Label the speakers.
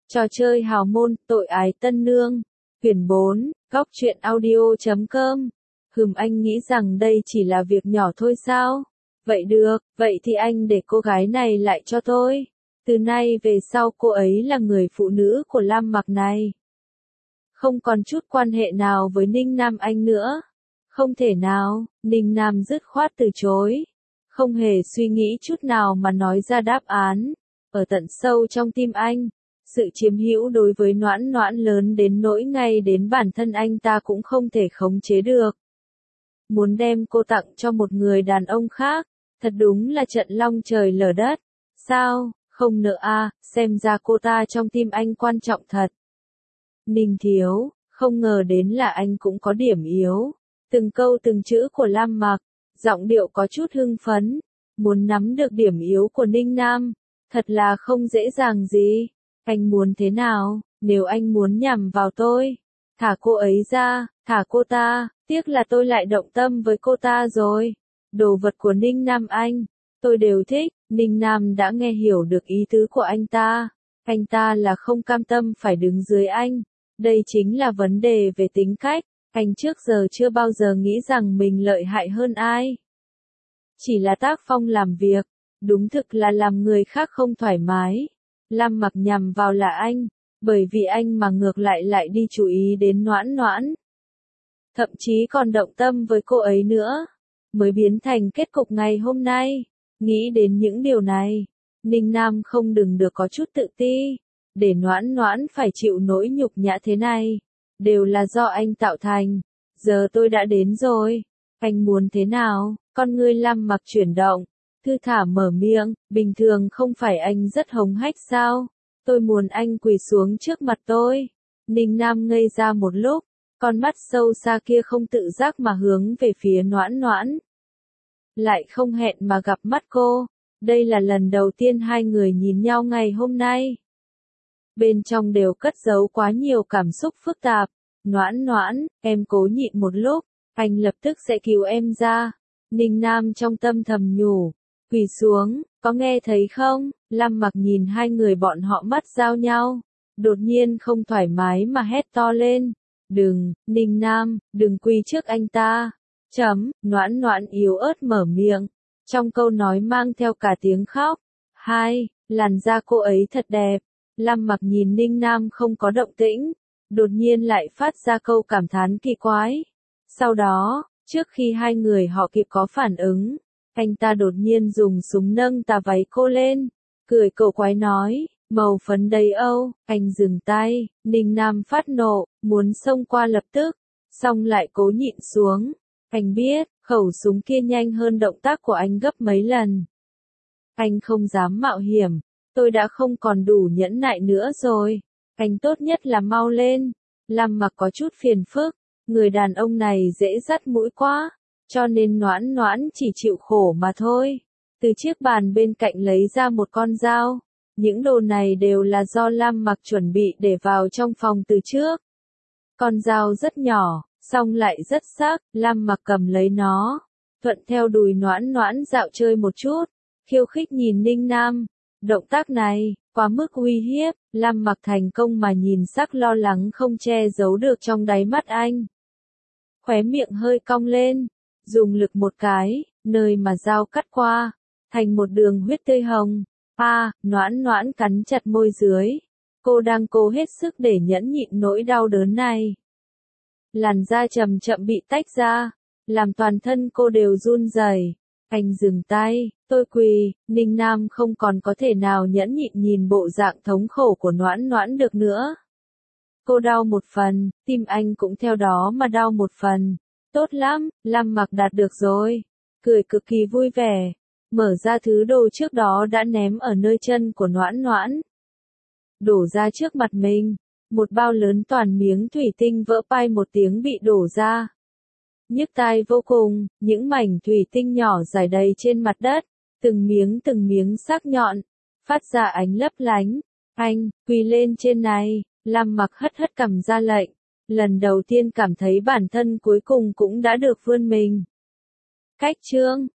Speaker 1: Trò chơi hào môn, tội ái tân nương. Quyển 4, Góc truyện audio.com. Anh nghĩ rằng đây chỉ là việc nhỏ thôi sao? Vậy được, vậy thì anh để cô gái này lại cho tôi. Từ nay về sau cô ấy là người phụ nữ của Lam Mặc này. Không còn chút quan hệ nào với Ninh Nam Anh nữa. Không thể nào, Ninh Nam dứt khoát từ chối. Không hề suy nghĩ chút nào mà nói ra đáp án. Ở tận sâu trong tim anh, sự chiếm hữu đối với Noãn Noãn lớn đến nỗi ngay đến bản thân anh ta cũng không thể khống chế được. Muốn đem cô tặng cho một người đàn ông khác, thật đúng là trận long trời lở đất. Sao, không nỡ à, xem ra cô ta trong tim anh quan trọng thật. Ninh thiếu, không ngờ đến là anh cũng có điểm yếu. Từng câu từng chữ của Lam Mặc, giọng điệu có chút hưng phấn. Muốn nắm được điểm yếu của Ninh Nam, thật là không dễ dàng gì. Anh muốn thế nào, nếu anh muốn nhằm vào tôi, thả cô ấy ra, thả cô ta, tiếc là tôi lại động tâm với cô ta rồi. Đồ vật của Ninh Nam Anh, tôi đều thích. Ninh Nam đã nghe hiểu được ý tứ của anh ta. Anh ta là không cam tâm phải đứng dưới anh. Đây chính là vấn đề về tính cách. Anh trước giờ chưa bao giờ nghĩ rằng mình lợi hại hơn ai. Chỉ là tác phong làm việc, đúng thực là làm người khác không thoải mái. Lam Mặc nhằm vào là anh, bởi vì anh mà ngược lại đi chú ý đến Noãn Noãn. Thậm chí còn động tâm với cô ấy nữa, mới biến thành kết cục ngày hôm nay. Nghĩ đến những điều này, Ninh Nam không đừng được có chút tự ti, để Noãn Noãn phải chịu nỗi nhục nhã thế này, đều là do anh tạo thành. Giờ tôi đã đến rồi, anh muốn thế nào? Con ngươi Lam Mặc chuyển động, thư thả mở miệng, bình thường không phải anh rất hống hách sao? Tôi muốn anh quỳ xuống trước mặt tôi. Ninh Nam ngây ra một lúc, con mắt sâu xa kia không tự giác mà hướng về phía Noãn Noãn. Lại không hẹn mà gặp mắt cô, đây là lần đầu tiên hai người nhìn nhau ngày hôm nay. Bên trong đều cất giấu quá nhiều cảm xúc phức tạp. Noãn Noãn, em cố nhịn một lúc, anh lập tức sẽ cứu em ra. Ninh Nam trong tâm thầm nhủ, quỳ xuống, có nghe thấy không? Lam Mặc nhìn hai người bọn họ mắt giao nhau, đột nhiên không thoải mái mà hét to lên. Đừng, Ninh Nam, đừng quỳ trước anh ta. Noãn Noãn yếu ớt mở miệng, trong câu nói mang theo cả tiếng khóc. Làn da cô ấy thật đẹp. Lam Mặc nhìn Ninh Nam không có động tĩnh, đột nhiên lại phát ra câu cảm thán kỳ quái. Sau đó, trước khi hai người họ kịp có phản ứng, anh ta đột nhiên dùng súng nâng tà váy cô lên, cười cổ quái nói, màu phấn đầy Âu. Anh dừng tay. Ninh Nam phát nộ, muốn xông qua lập tức, xong lại cố nhịn xuống. Anh biết, khẩu súng kia nhanh hơn động tác của anh gấp mấy lần. Anh không dám mạo hiểm, tôi đã không còn đủ nhẫn nại nữa rồi. Anh tốt nhất là mau lên. Lam Mặc có chút phiền phức, người đàn ông này dễ dắt mũi quá, cho nên Noãn Noãn chỉ chịu khổ mà thôi. Từ chiếc bàn bên cạnh lấy ra một con dao. Những đồ này đều là do Lam Mặc chuẩn bị để vào trong phòng từ trước. Con dao rất nhỏ, song lại rất sắc. Lam Mặc cầm lấy nó, thuận theo đùi Noãn Noãn dạo chơi một chút, khiêu khích nhìn Ninh Nam. Động tác này, quá mức uy hiếp. Lam Mặc thành công mà nhìn sắc lo lắng không che giấu được trong đáy mắt anh. Khóe miệng hơi cong lên, dùng lực một cái, nơi mà dao cắt qua, thành một đường huyết tươi hồng. Noãn Noãn cắn chặt môi dưới. Cô đang cố hết sức để nhẫn nhịn nỗi đau đớn này. Làn da chậm chậm bị tách ra, làm toàn thân cô đều run rẩy. Anh dừng tay, tôi quỳ. Ninh Nam không còn có thể nào nhẫn nhịn nhìn bộ dạng thống khổ của Noãn Noãn được nữa. Cô đau một phần, tim anh cũng theo đó mà đau một phần. Tốt lắm, Lam Mặc đạt được rồi. Cười cực kỳ vui vẻ, mở ra thứ đồ trước đó đã ném ở nơi chân của Noãn Noãn. Đổ ra trước mặt mình, một bao lớn toàn miếng thủy tinh vỡ bay một tiếng bị đổ ra. Nhức tai vô cùng, những mảnh thủy tinh nhỏ rải đầy trên mặt đất, từng miếng sắc nhọn, phát ra ánh lấp lánh. Anh, quỳ lên trên này. Lam Mặc hất cằm ra lệnh, lần đầu tiên cảm thấy bản thân cuối cùng cũng đã được vươn mình. Cách chương